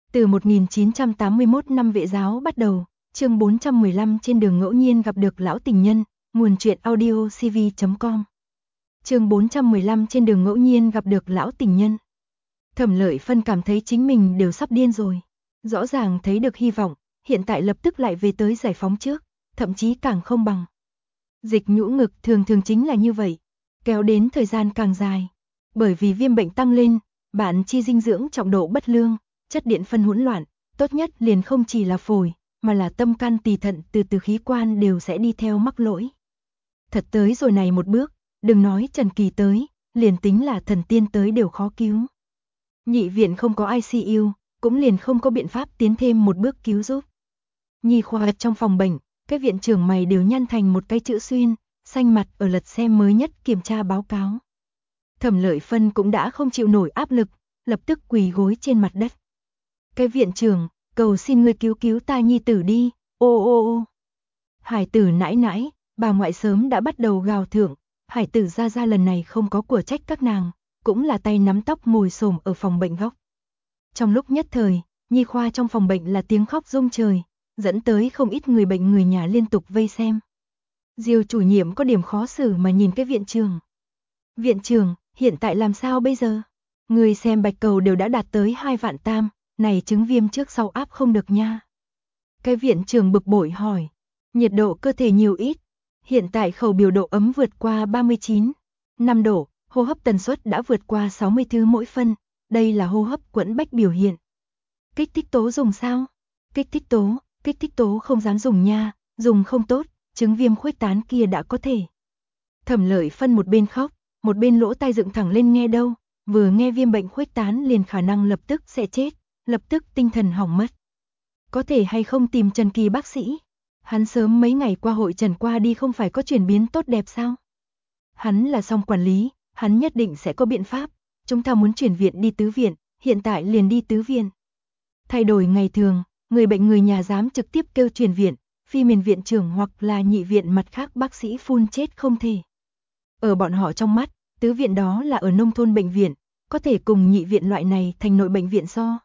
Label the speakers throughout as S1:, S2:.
S1: Từ 1981 năm Vệ giáo bắt đầu, chương 415 trên đường ngẫu nhiên gặp được lão tình nhân, nguồn truyện audio cv.com. Chương 415 trên đường ngẫu nhiên gặp được lão tình nhân. Thẩm Lợi Phân cảm thấy chính mình đều sắp điên rồi. Rõ ràng thấy được hy vọng, hiện tại lập tức lại về tới giải phóng trước, thậm chí càng không bằng. Dịch nhũ ngực thường thường chính là như vậy, kéo đến thời gian càng dài. Bởi vì viêm bệnh tăng lên, bạn chi dinh dưỡng trọng độ bất lương, chất điện phân hỗn loạn, tốt nhất liền không chỉ là phổi, mà là tâm can tỳ thận từ khí quan đều sẽ đi theo mắc lỗi. Thật tới rồi này một bước, đừng nói Trần Kỳ tới, liền tính là thần tiên tới đều khó cứu. Nhị viện không có ICU, cũng liền không có biện pháp tiến thêm một bước cứu giúp. Nhi khoa trong phòng bệnh, cái viện trưởng mày đều nhăn thành một cái chữ xuyên, xanh mặt ở lật xem mới nhất kiểm tra báo cáo. Thẩm Lợi Phân cũng đã không chịu nổi áp lực, lập tức quỳ gối trên mặt đất. Cái viện trưởng, cầu xin ngươi cứu ta nhi tử đi, ô ô ô. Hải tử nãi nãi, bà ngoại sớm đã bắt đầu gào thượng, Hải tử ra lần này không có của trách các nàng, cũng là tay nắm tóc ngồi xổm ở phòng bệnh góc. Trong lúc nhất thời, nhi khoa trong phòng bệnh là tiếng khóc rung trời, dẫn tới không ít người bệnh người nhà liên tục vây xem. Diêu chủ nhiệm có điểm khó xử mà nhìn cái viện trưởng. Viện trưởng, hiện tại làm sao bây giờ? Người xem bạch cầu đều đã đạt tới 2 vạn tam, này chứng viêm trước sau áp không được nha. Cái viện trưởng bực bội hỏi, nhiệt độ cơ thể nhiều ít? Hiện tại khẩu biểu độ ấm vượt qua 39,5 độ, hô hấp tần suất đã vượt qua 60 thứ mỗi phân, đây là hô hấp quẫn bách biểu hiện. Kích thích tố dùng sao? Kích thích tố không dám dùng nha, dùng không tốt, chứng viêm khuếch tán kia đã có thể. Thẩm Lợi Phân một bên khóc, một bên lỗ tai dựng thẳng lên nghe đâu, vừa nghe viêm bệnh khuếch tán liền khả năng lập tức sẽ chết, lập tức tinh thần hỏng mất. Có thể hay không tìm Trần Kỳ bác sĩ? Hắn sớm mấy ngày qua hội trần qua đi không phải có chuyển biến tốt đẹp sao? Hắn là song quản lý, hắn nhất định sẽ có biện pháp, chúng ta muốn chuyển viện đi tứ viện, hiện tại liền đi tứ viện. Thay đổi ngày thường, người bệnh người nhà dám trực tiếp kêu chuyển viện, phi miền viện trưởng hoặc là nhị viện mặt khác bác sĩ phun chết không thể. Ở bọn họ trong mắt, tứ viện đó là ở nông thôn bệnh viện, có thể cùng nhị viện loại này thành nội bệnh viện so.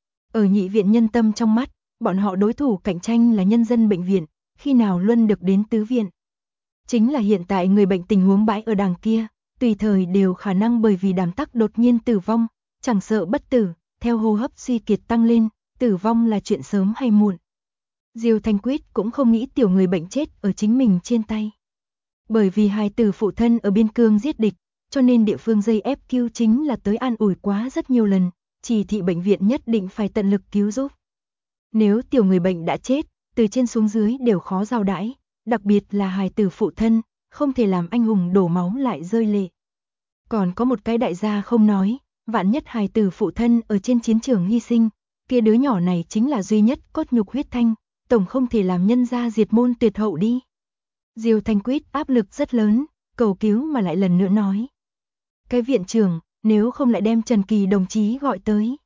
S1: Ở nhị viện nhân tâm trong mắt, bọn họ đối thủ cạnh tranh là nhân dân bệnh viện, khi nào luân được đến tứ viện. Chính là hiện tại người bệnh tình huống bãi ở đằng kia, tùy thời đều khả năng bởi vì đàm tắc đột nhiên tử vong, chẳng sợ bất tử, theo hô hấp suy kiệt tăng lên, tử vong là chuyện sớm hay muộn. Diêu Thanh Quyết cũng không nghĩ tiểu người bệnh chết ở chính mình trên tay. Bởi vì hài tử phụ thân ở biên cương giết địch, cho nên địa phương dây ép cứu chính là tới an ủi quá rất nhiều lần, chỉ thị bệnh viện nhất định phải tận lực cứu giúp. Nếu tiểu người bệnh đã chết, từ trên xuống dưới đều khó giao đãi, đặc biệt là hài tử phụ thân, không thể làm anh hùng đổ máu lại rơi lệ. Còn có một cái đại gia không nói, vạn nhất hài tử phụ thân ở trên chiến trường hy sinh, kia đứa nhỏ này chính là duy nhất cốt nhục huyết thanh, tổng không thể làm nhân gia diệt môn tuyệt hậu đi. Diêu Thanh Quyết áp lực rất lớn, cầu cứu mà lại lần nữa nói. Cái viện trưởng, nếu không lại đem Trần Kỳ đồng chí gọi tới.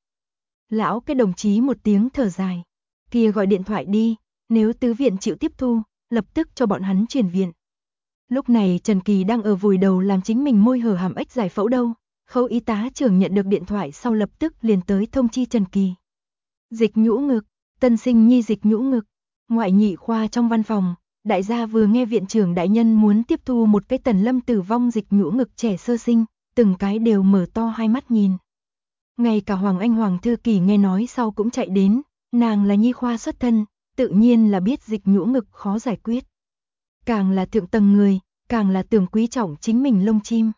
S1: Lão cái đồng chí một tiếng thở dài. Kia gọi điện thoại đi, nếu tứ viện chịu tiếp thu, lập tức cho bọn hắn chuyển viện. Lúc này Trần Kỳ đang ở vùi đầu làm chính mình môi hở hàm ếch giải phẫu đâu. Khâu y tá trưởng nhận được điện thoại sau lập tức liền tới thông chi Trần Kỳ. Dịch nhũ ngực, tân sinh nhi dịch nhũ ngực, ngoại nhị khoa trong văn phòng. Đại gia vừa nghe viện trưởng đại nhân muốn tiếp thu một cái tần lâm tử vong dịch nhũ ngực trẻ sơ sinh, từng cái đều mở to hai mắt nhìn. Ngay cả Hoàng Anh Hoàng Thư Kỳ nghe nói sau cũng chạy đến, nàng là nhi khoa xuất thân, tự nhiên là biết dịch nhũ ngực khó giải quyết. Càng là thượng tầng người, càng là tưởng quý trọng chính mình lông chim.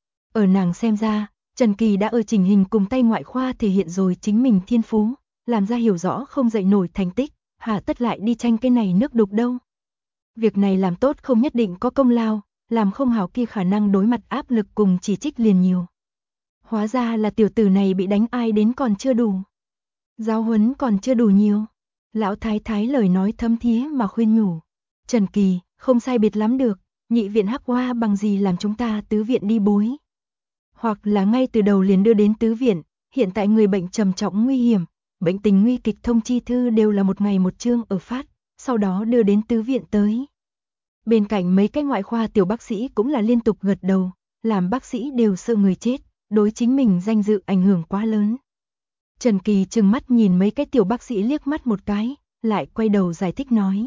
S1: Ở nàng xem ra, Trần Kỳ đã ở chỉnh hình cùng tay ngoại khoa thể hiện rồi chính mình thiên phú, làm ra hiểu rõ không dậy nổi thành tích, hà tất lại đi tranh cái này nước đục đâu. Việc này làm tốt không nhất định có công lao, làm không hảo kia khả năng đối mặt áp lực cùng chỉ trích liền nhiều. Hóa ra là tiểu tử này bị đánh ai đến còn chưa đủ. Giáo huấn còn chưa đủ nhiều. Lão thái thái lời nói thâm thía mà khuyên nhủ. Trần Kỳ, không sai biệt lắm được, nhị viện hắc hoa bằng gì làm chúng ta tứ viện đi bối. Hoặc là ngay từ đầu liền đưa đến tứ viện, hiện tại người bệnh trầm trọng nguy hiểm, bệnh tình nguy kịch thông chi thư đều là một ngày một chương ở phát, sau đó đưa đến tứ viện tới. Bên cạnh mấy cái ngoại khoa tiểu bác sĩ cũng là liên tục gật đầu, làm bác sĩ đều sợ người chết, đối chính mình danh dự ảnh hưởng quá lớn. Trần Kỳ trừng mắt nhìn mấy cái tiểu bác sĩ liếc mắt một cái, lại quay đầu giải thích nói.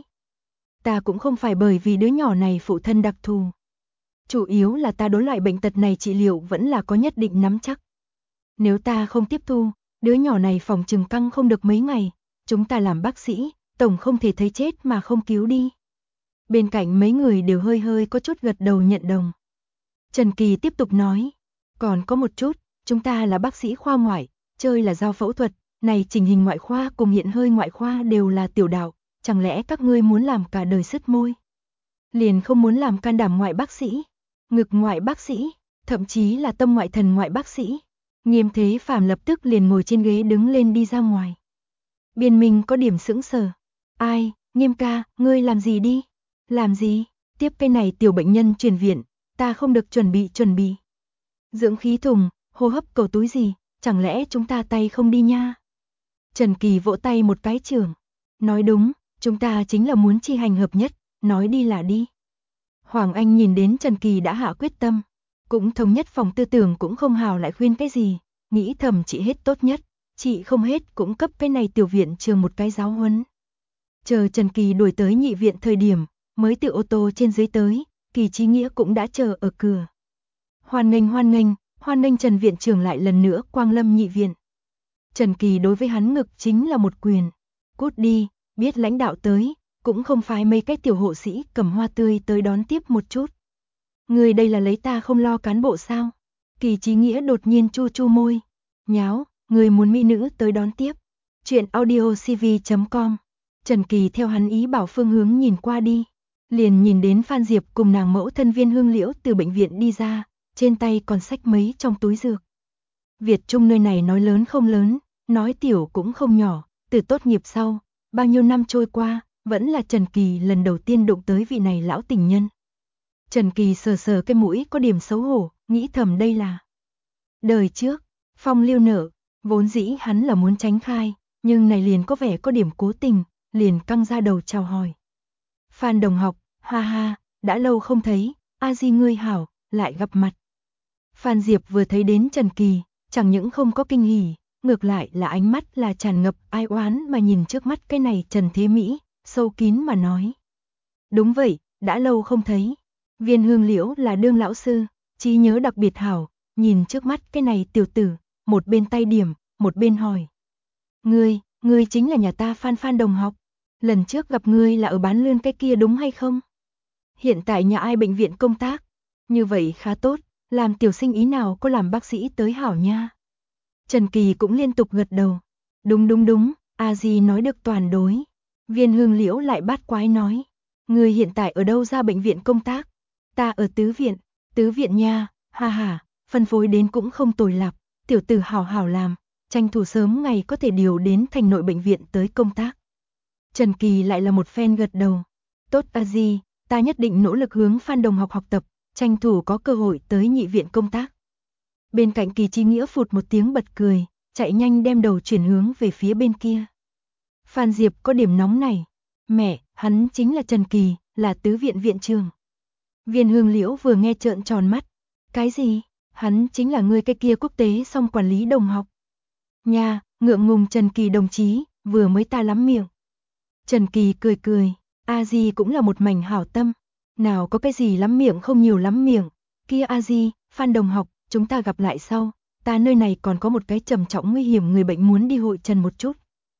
S1: Ta cũng không phải bởi vì đứa nhỏ này phụ thân đặc thù. Chủ yếu là ta đối loại bệnh tật này trị liệu vẫn là có nhất định nắm chắc. Nếu ta không tiếp thu, đứa nhỏ này phòng chừng căng không được mấy ngày, chúng ta làm bác sĩ, tổng không thể thấy chết mà không cứu đi. Bên cạnh mấy người đều hơi hơi có chút gật đầu nhận đồng. Trần Kỳ tiếp tục nói, còn có một chút, chúng ta là bác sĩ khoa ngoại, chơi là giao phẫu thuật, này chỉnh hình ngoại khoa cùng hiện hơi ngoại khoa đều là tiểu đạo, chẳng lẽ các ngươi muốn làm cả đời sứt môi? Liền không muốn làm can đảm ngoại bác sĩ, ngực ngoại bác sĩ, thậm chí là tâm ngoại thần ngoại bác sĩ. Nghiêm Thế Phàm lập tức liền ngồi trên ghế đứng lên đi ra ngoài. Biên Minh có điểm sững sờ. Ai, Nghiêm ca, ngươi làm gì đi? Làm gì? Tiếp cái này tiểu bệnh nhân chuyển viện, ta không được chuẩn bị. Dưỡng khí thùng, hô hấp cầu túi gì, chẳng lẽ chúng ta tay không đi nha? Trần Kỳ vỗ tay một cái trưởng. Nói đúng, chúng ta chính là muốn chi hành hợp nhất, nói đi là đi. Hoàng Anh nhìn đến Trần Kỳ đã hạ quyết tâm, cũng thống nhất phòng tư tưởng cũng không hào lại khuyên cái gì, nghĩ thầm chị hết tốt nhất, chị không hết cũng cấp cái này tiểu viện trường một cái giáo huấn. Chờ Trần Kỳ đuổi tới nhị viện thời điểm, mới tự ô tô trên dưới tới, Kỳ Chí Nghĩa cũng đã chờ ở cửa. Hoan nghênh Trần viện trưởng lại lần nữa quang lâm nhị viện. Trần Kỳ đối với hắn ngực chính là một quyền. Cút đi, biết lãnh đạo tới, cũng không phái mấy cái tiểu hộ sĩ cầm hoa tươi tới đón tiếp một chút. Người đây là lấy ta không lo cán bộ sao? Kỳ Chí Nghĩa đột nhiên chu chu môi. Nháo, người muốn mỹ nữ tới đón tiếp. Chuyện audiocv.com. Trần Kỳ theo hắn ý bảo phương hướng nhìn qua đi. Liền nhìn đến Phan Diệp cùng nàng mẫu thân Viên Hương Liễu từ bệnh viện đi ra, trên tay còn xách mấy trong túi dược. Việt Trung nơi này nói lớn không lớn, nói tiểu cũng không nhỏ, từ tốt nghiệp sau, bao nhiêu năm trôi qua, vẫn là Trần Kỳ lần đầu tiên đụng tới vị này lão tình nhân. Trần Kỳ sờ sờ cái mũi có điểm xấu hổ, nghĩ thầm đây là đời trước, phong lưu nở, vốn dĩ hắn là muốn tránh khai, nhưng này liền có vẻ có điểm cố tình, liền căng ra đầu chào hỏi. Phan đồng học, ha ha, đã lâu không thấy, a di ngươi hảo, lại gặp mặt. Phan Diệp vừa thấy đến Trần Kỳ, chẳng những không có kinh hỉ, ngược lại là ánh mắt là tràn ngập ai oán mà nhìn trước mắt cái này Trần Thế Mỹ, sâu kín mà nói. Đúng vậy, đã lâu không thấy. Viên Hương Liễu là đương lão sư, trí nhớ đặc biệt hảo, nhìn trước mắt cái này tiểu tử, một bên tay điểm, một bên hỏi. Ngươi chính là nhà ta Phan đồng học, lần trước gặp ngươi là ở bán lươn cái kia đúng hay không? Hiện tại nhà ai bệnh viện công tác, như vậy khá tốt, làm tiểu sinh ý nào có làm bác sĩ tới hảo nha. Trần Kỳ cũng liên tục gật đầu. Đúng, a di nói được toàn đối. Viên Hương Liễu lại bát quái nói. Ngươi hiện tại ở đâu ra bệnh viện công tác? Ta ở tứ viện nha, ha ha, phân phối đến cũng không tồi lạc, tiểu tử hảo hảo làm, tranh thủ sớm ngày có thể điều đến thành nội bệnh viện tới công tác. Trần Kỳ lại là một phen gật đầu. Tốt a di, ta nhất định nỗ lực hướng Phan đồng học học tập, tranh thủ có cơ hội tới nhị viện công tác. Bên cạnh Kỳ Chí Nghĩa phụt một tiếng bật cười, chạy nhanh đem đầu chuyển hướng về phía bên kia. Phan Diệp có điểm nóng này. Mẹ, hắn chính là Trần Kỳ, là tứ viện viện trưởng. Viên Hương Liễu vừa nghe trợn tròn mắt. Cái gì? Hắn chính là người cái kia quốc tế song quản lý đồng học. Nha, ngượng ngùng Trần Kỳ đồng chí, vừa mới ta lắm miệng. Trần Kỳ cười, a di cũng là một mảnh hảo tâm. Nào có cái gì lắm miệng không nhiều lắm miệng. Kia a di, Phan đồng học, chúng ta gặp lại sau. Ta nơi này còn có một cái trầm trọng nguy hiểm người bệnh muốn đi hội trần một chút.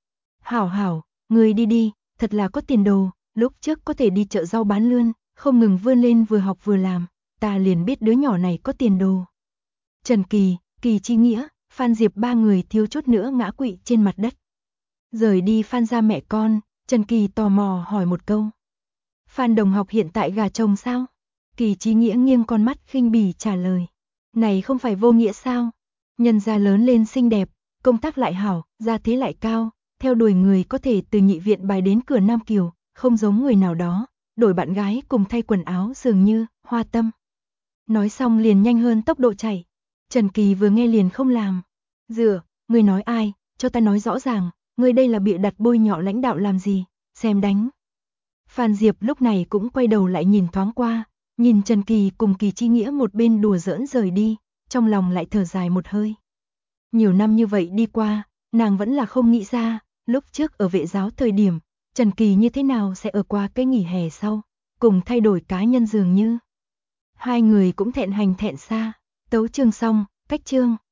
S1: Hảo, người đi, thật là có tiền đồ, lúc trước có thể đi chợ rau bán lươn, không ngừng vươn lên vừa học vừa làm, ta liền biết đứa nhỏ này có tiền đồ. Trần Kỳ, Kỳ Chí Nghĩa, Phan Diệp ba người thiếu chút nữa ngã quỵ trên mặt đất. Rời đi Phan ra mẹ con, Trần Kỳ tò mò hỏi một câu. Phan đồng học hiện tại gà chồng sao? Kỳ Chí Nghĩa nghiêng con mắt khinh bỉ trả lời. Này không phải vô nghĩa sao? Nhân gia lớn lên xinh đẹp, công tác lại hảo, gia thế lại cao, theo đuổi người có thể từ nhị viện bài đến cửa Nam Kiều, không giống người nào đó, đổi bạn gái cùng thay quần áo dường như, hoa tâm. Nói xong liền nhanh hơn tốc độ chạy. Trần Kỳ vừa nghe liền không làm. Ngươi nói ai, cho ta nói rõ ràng, ngươi đây là bịa đặt bôi nhọ lãnh đạo làm gì, xem đánh. Phan Diệp lúc này cũng quay đầu lại nhìn thoáng qua, nhìn Trần Kỳ cùng Kỳ Chí Nghĩa một bên đùa giỡn rời đi, trong lòng lại thở dài một hơi. Nhiều năm như vậy đi qua, Nàng vẫn là không nghĩ ra, lúc trước ở vệ giáo thời điểm, Trần Kỳ như thế nào sẽ ở qua cái nghỉ hè sau, cùng thay đổi cá nhân dường như. Hai người cũng thẹn hành thẹn xa, tấu chương xong, cách chương.